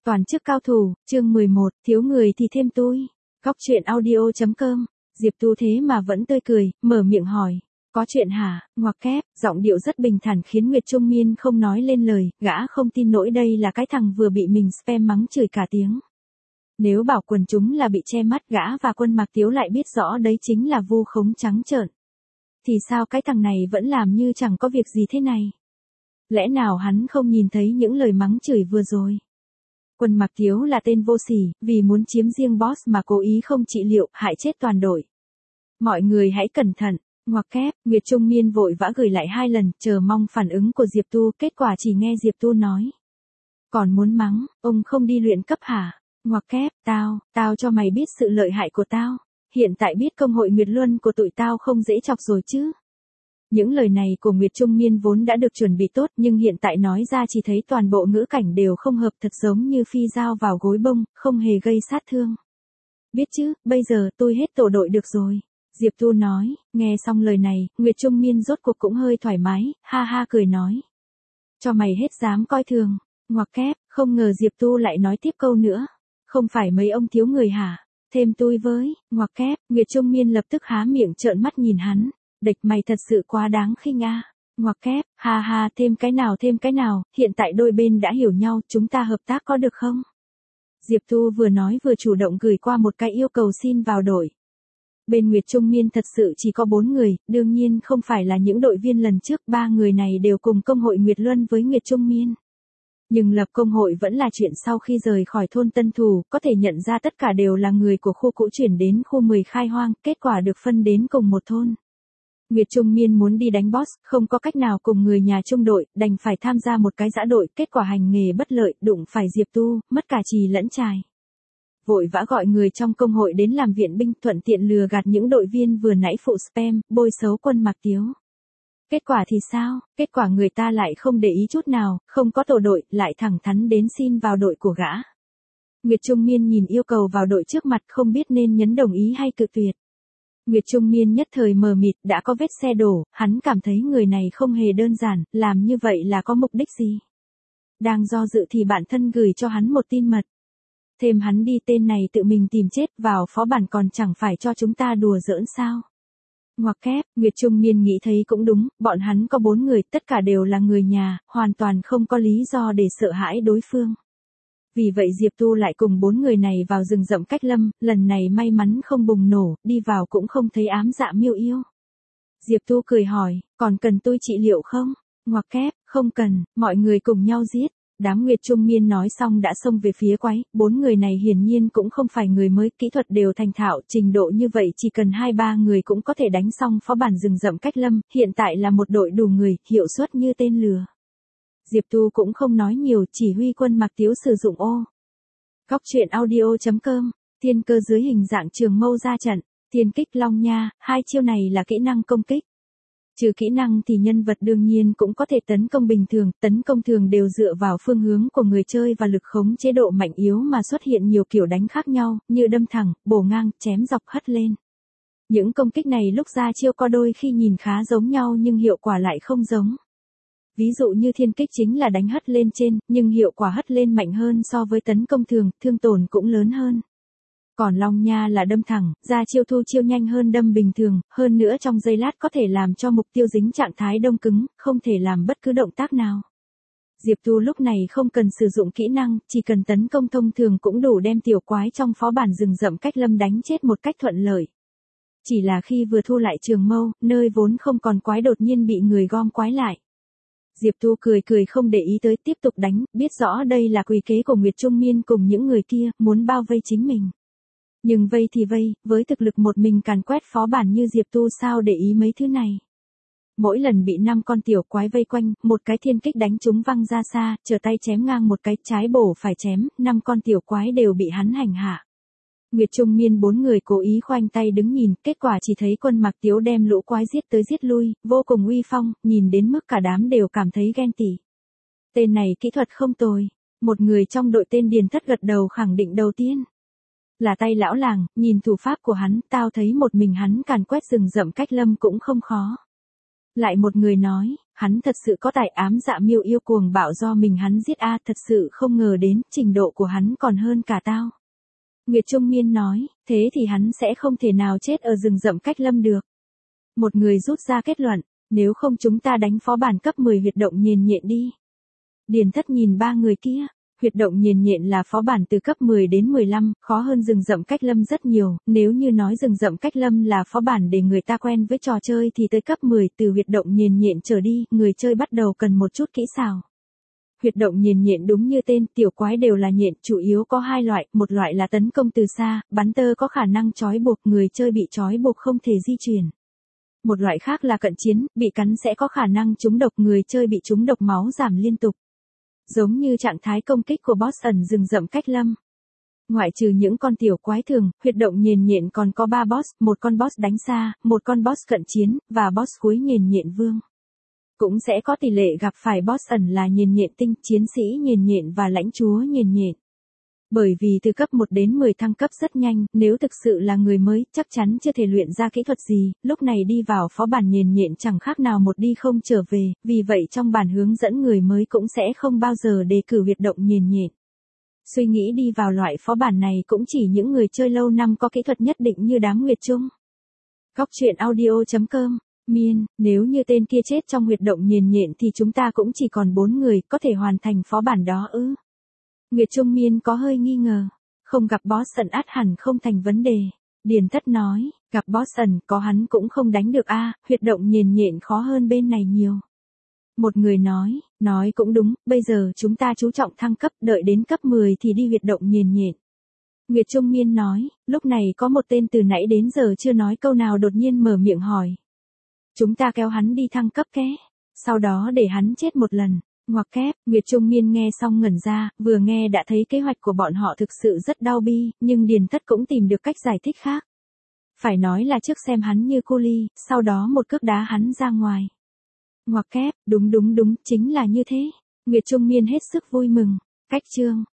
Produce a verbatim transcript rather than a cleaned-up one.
Toàn chức cao thủ, chương mười một, thiếu người thì thêm tôi. Góc truyện audio.com, Diệp Tu thế mà vẫn tươi cười, mở miệng hỏi. Có chuyện hả, ngoặc kép, giọng điệu rất bình thản khiến Nguyệt Trung Miên không nói lên lời, gã không tin nổi đây là cái thằng vừa bị mình spam mắng chửi cả tiếng. Nếu bảo quần chúng là bị che mắt gã và Quân Mạc Tiếu lại biết rõ đấy chính là vu khống trắng trợn. Thì sao cái thằng này vẫn làm như chẳng có việc gì thế này? Lẽ nào hắn không nhìn thấy những lời mắng chửi vừa rồi? Quân Mạc Tiếu là tên vô sỉ, vì muốn chiếm riêng boss mà cố ý không trị liệu, hại chết toàn đội. Mọi người hãy cẩn thận, ngoặc kép, Nguyệt Trung Miên vội vã gửi lại hai lần, chờ mong phản ứng của Diệp Tu, kết quả chỉ nghe Diệp Tu nói. Còn muốn mắng, ông không đi luyện cấp hả? Ngoặc kép, tao, tao cho mày biết sự lợi hại của tao. Hiện tại biết công hội Nguyệt Luân của tụi tao không dễ chọc rồi chứ. Những lời này của Nguyệt Trung Miên vốn đã được chuẩn bị tốt nhưng hiện tại nói ra chỉ thấy toàn bộ ngữ cảnh đều không hợp, thật giống như phi dao vào gối bông, không hề gây sát thương. Biết chứ, bây giờ tôi hết tổ đội được rồi. Diệp Tu nói, nghe xong lời này, Nguyệt Trung Miên rốt cuộc cũng hơi thoải mái, ha ha cười nói. Cho mày hết dám coi thường, ngoặc kép, không ngờ Diệp Tu lại nói tiếp câu nữa. Không phải mấy ông thiếu người hả? Thêm tôi với, ngoặc kép, Nguyệt Trung Miên lập tức há miệng trợn mắt nhìn hắn. Địch mày thật sự quá đáng khinh a. Ngoặc kép, ha ha, thêm cái nào thêm cái nào, hiện tại đôi bên đã hiểu nhau, chúng ta hợp tác có được không? Diệp Tu vừa nói vừa chủ động gửi qua một cái yêu cầu xin vào đội. Bên Nguyệt Trung Miên thật sự chỉ có bốn người, đương nhiên không phải là những đội viên lần trước, ba người này đều cùng công hội Nguyệt Luân với Nguyệt Trung Miên. Nhưng lập công hội vẫn là chuyện sau khi rời khỏi thôn Tân Thủ, có thể nhận ra tất cả đều là người của khu cũ chuyển đến khu mười khai hoang, kết quả được phân đến cùng một thôn. Nguyệt Trung Miên muốn đi đánh boss, không có cách nào cùng người nhà chung đội, đành phải tham gia một cái giã đội, kết quả hành nghề bất lợi, đụng phải Diệp Tu, mất cả trì lẫn trài. Vội vã gọi người trong công hội đến làm viện binh, thuận tiện lừa gạt những đội viên vừa nãy phụ spam, bôi xấu Quân Mạc Tiếu. Kết quả thì sao? Kết quả người ta lại không để ý chút nào, không có tổ đội, lại thẳng thắn đến xin vào đội của gã. Nguyệt Trung Miên nhìn yêu cầu vào đội trước mặt không biết nên nhấn đồng ý hay cự tuyệt. Nguyệt Trung Miên nhất thời mờ mịt, đã có vết xe đổ, hắn cảm thấy người này không hề đơn giản, làm như vậy là có mục đích gì? Đang do dự thì bạn thân gửi cho hắn một tin mật. Thêm hắn đi, tên này tự mình tìm chết vào phó bản còn chẳng phải cho chúng ta đùa giỡn sao? Ngoặc kép, Nguyệt Trung Miên nghĩ thấy cũng đúng, bọn hắn có bốn người, tất cả đều là người nhà, hoàn toàn không có lý do để sợ hãi đối phương. Vì vậy Diệp Tu lại cùng bốn người này vào rừng rậm cách lâm, lần này may mắn không bùng nổ, đi vào cũng không thấy ám dạ miêu yêu. Diệp Tu cười hỏi, còn cần tôi trị liệu không? Ngoặc kép, không cần, mọi người cùng nhau giết. Đám Nguyệt Trung Miên nói xong đã xông về phía quái, bốn người này hiển nhiên cũng không phải người mới, kỹ thuật đều thành thạo, trình độ như vậy chỉ cần hai ba người cũng có thể đánh xong phó bản rừng rậm cách lâm, hiện tại là một đội đủ người, hiệu suất như tên lừa. Diệp Tu cũng không nói nhiều, chỉ huy Quân Mạc Tiếu sử dụng ô. Góc truyện audio.com, thiên cơ dưới hình dạng trường mâu ra trận, thiên kích long nha, hai chiêu này là kỹ năng công kích. Trừ kỹ năng thì nhân vật đương nhiên cũng có thể tấn công bình thường, tấn công thường đều dựa vào phương hướng của người chơi và lực khống chế độ mạnh yếu mà xuất hiện nhiều kiểu đánh khác nhau, như đâm thẳng, bổ ngang, chém dọc, hất lên. Những công kích này lúc ra chiêu có đôi khi nhìn khá giống nhau nhưng hiệu quả lại không giống. Ví dụ như thiên kích chính là đánh hất lên trên, nhưng hiệu quả hất lên mạnh hơn so với tấn công thường, thương tổn cũng lớn hơn. Còn long nha là đâm thẳng, ra chiêu thu chiêu nhanh hơn đâm bình thường, hơn nữa trong giây lát có thể làm cho mục tiêu dính trạng thái đông cứng, không thể làm bất cứ động tác nào. Diệp Tu lúc này không cần sử dụng kỹ năng, chỉ cần tấn công thông thường cũng đủ đem tiểu quái trong phó bản rừng rậm cách lâm đánh chết một cách thuận lợi. Chỉ là khi vừa thu lại trường mâu, nơi vốn không còn quái đột nhiên bị người gom quái lại. Diệp Tu cười cười không để ý tới, tiếp tục đánh, biết rõ đây là quỷ kế của Nguyệt Trung Miên cùng những người kia, muốn bao vây chính mình. Nhưng vây thì vây, với thực lực một mình càn quét phó bản như Diệp Tu sao để ý mấy thứ này. Mỗi lần bị năm con tiểu quái vây quanh, một cái thiên kích đánh chúng văng ra xa, trở tay chém ngang một cái, trái bổ phải chém, năm con tiểu quái đều bị hắn hành hạ. Nguyệt Trung Miên bốn người cố ý khoanh tay đứng nhìn, kết quả chỉ thấy Quân Mạc Tiếu đem lũ quái giết tới giết lui, vô cùng uy phong, nhìn đến mức cả đám đều cảm thấy ghen tị. Tên này kỹ thuật không tồi. Một người trong đội tên Điền Thất gật đầu khẳng định đầu tiên. Là tay lão làng, nhìn thủ pháp của hắn, tao thấy một mình hắn càn quét rừng rậm cách lâm cũng không khó. Lại một người nói, hắn thật sự có tài ám dạ miêu yêu cuồng bạo do mình hắn giết a, thật sự không ngờ đến, trình độ của hắn còn hơn cả tao. Nguyệt Trung Miên nói, thế thì hắn sẽ không thể nào chết ở rừng rậm cách lâm được. Một người rút ra kết luận, nếu không chúng ta đánh phó bản cấp mười huyệt động nhiền nhện đi. Điền Thất nhìn ba người kia, huyệt động nhiền nhện là phó bản từ cấp mười đến mười lăm, khó hơn rừng rậm cách lâm rất nhiều, nếu như nói rừng rậm cách lâm là phó bản để người ta quen với trò chơi thì tới cấp mười từ huyệt động nhiền nhện trở đi, người chơi bắt đầu cần một chút kỹ xảo. Huyệt động nhiền nhện đúng như tên, tiểu quái đều là nhện, chủ yếu có hai loại, một loại là tấn công từ xa, bắn tơ có khả năng trói buộc, người chơi bị trói buộc không thể di chuyển. Một loại khác là cận chiến, bị cắn sẽ có khả năng trúng độc, người chơi bị trúng độc máu giảm liên tục. Giống như trạng thái công kích của boss ẩn rừng rậm cách lâm. Ngoại trừ những con tiểu quái thường, huyệt động nhiền nhện còn có ba boss, một con boss đánh xa, một con boss cận chiến, và boss cuối nhiền nhện vương. Cũng sẽ có tỷ lệ gặp phải boss ẩn là nhiền nhện tinh, chiến sĩ nhiền nhện và lãnh chúa nhiền nhện. Bởi vì từ cấp một đến mười thăng cấp rất nhanh, nếu thực sự là người mới, chắc chắn chưa thể luyện ra kỹ thuật gì, lúc này đi vào phó bản nhiền nhện chẳng khác nào một đi không trở về, vì vậy trong bản hướng dẫn người mới cũng sẽ không bao giờ đề cử huyệt động nhiền nhện. Suy nghĩ đi vào loại phó bản này cũng chỉ những người chơi lâu năm có kỹ thuật nhất định như đám Nguyệt Trung. Góc truyện audio chấm com. Miên, nếu như tên kia chết trong huyệt động nhiền nhện thì chúng ta cũng chỉ còn bốn người, có thể hoàn thành phó bản đó ư? Nguyệt Trung Miên có hơi nghi ngờ. Không gặp boss ẩn ắt hẳn không thành vấn đề. Điền Thất nói, gặp boss ẩn có hắn cũng không đánh được a, huyệt động nhiền nhện khó hơn bên này nhiều. Một người nói, nói cũng đúng, bây giờ chúng ta chú trọng thăng cấp, đợi đến cấp mười thì đi huyệt động nhiền nhện. Nguyệt Trung Miên nói, lúc này có một tên từ nãy đến giờ chưa nói câu nào đột nhiên mở miệng hỏi. Chúng ta kéo hắn đi thăng cấp ké, sau đó để hắn chết một lần. Ngoặc kép, Nguyệt Trung Miên nghe xong ngẩn ra, vừa nghe đã thấy kế hoạch của bọn họ thực sự rất đau bi, nhưng Điền Thất cũng tìm được cách giải thích khác. Phải nói là trước xem hắn như cu ly, sau đó một cước đá hắn ra ngoài. Ngoặc kép, đúng đúng đúng, chính là như thế. Nguyệt Trung Miên hết sức vui mừng. Cách chương.